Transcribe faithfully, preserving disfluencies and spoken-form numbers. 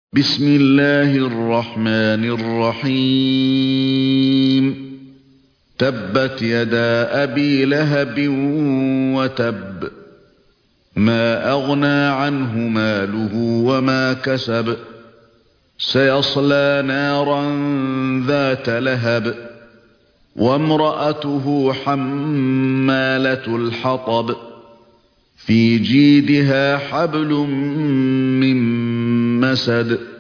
بسم الله الرحمن الرحيم تبت يدا أبي لهب وتب ما أغنى عنه ماله وما كسب سيصلى نارا ذات لهب وامرأته حمالة الحطب في جيدها حبل من مسد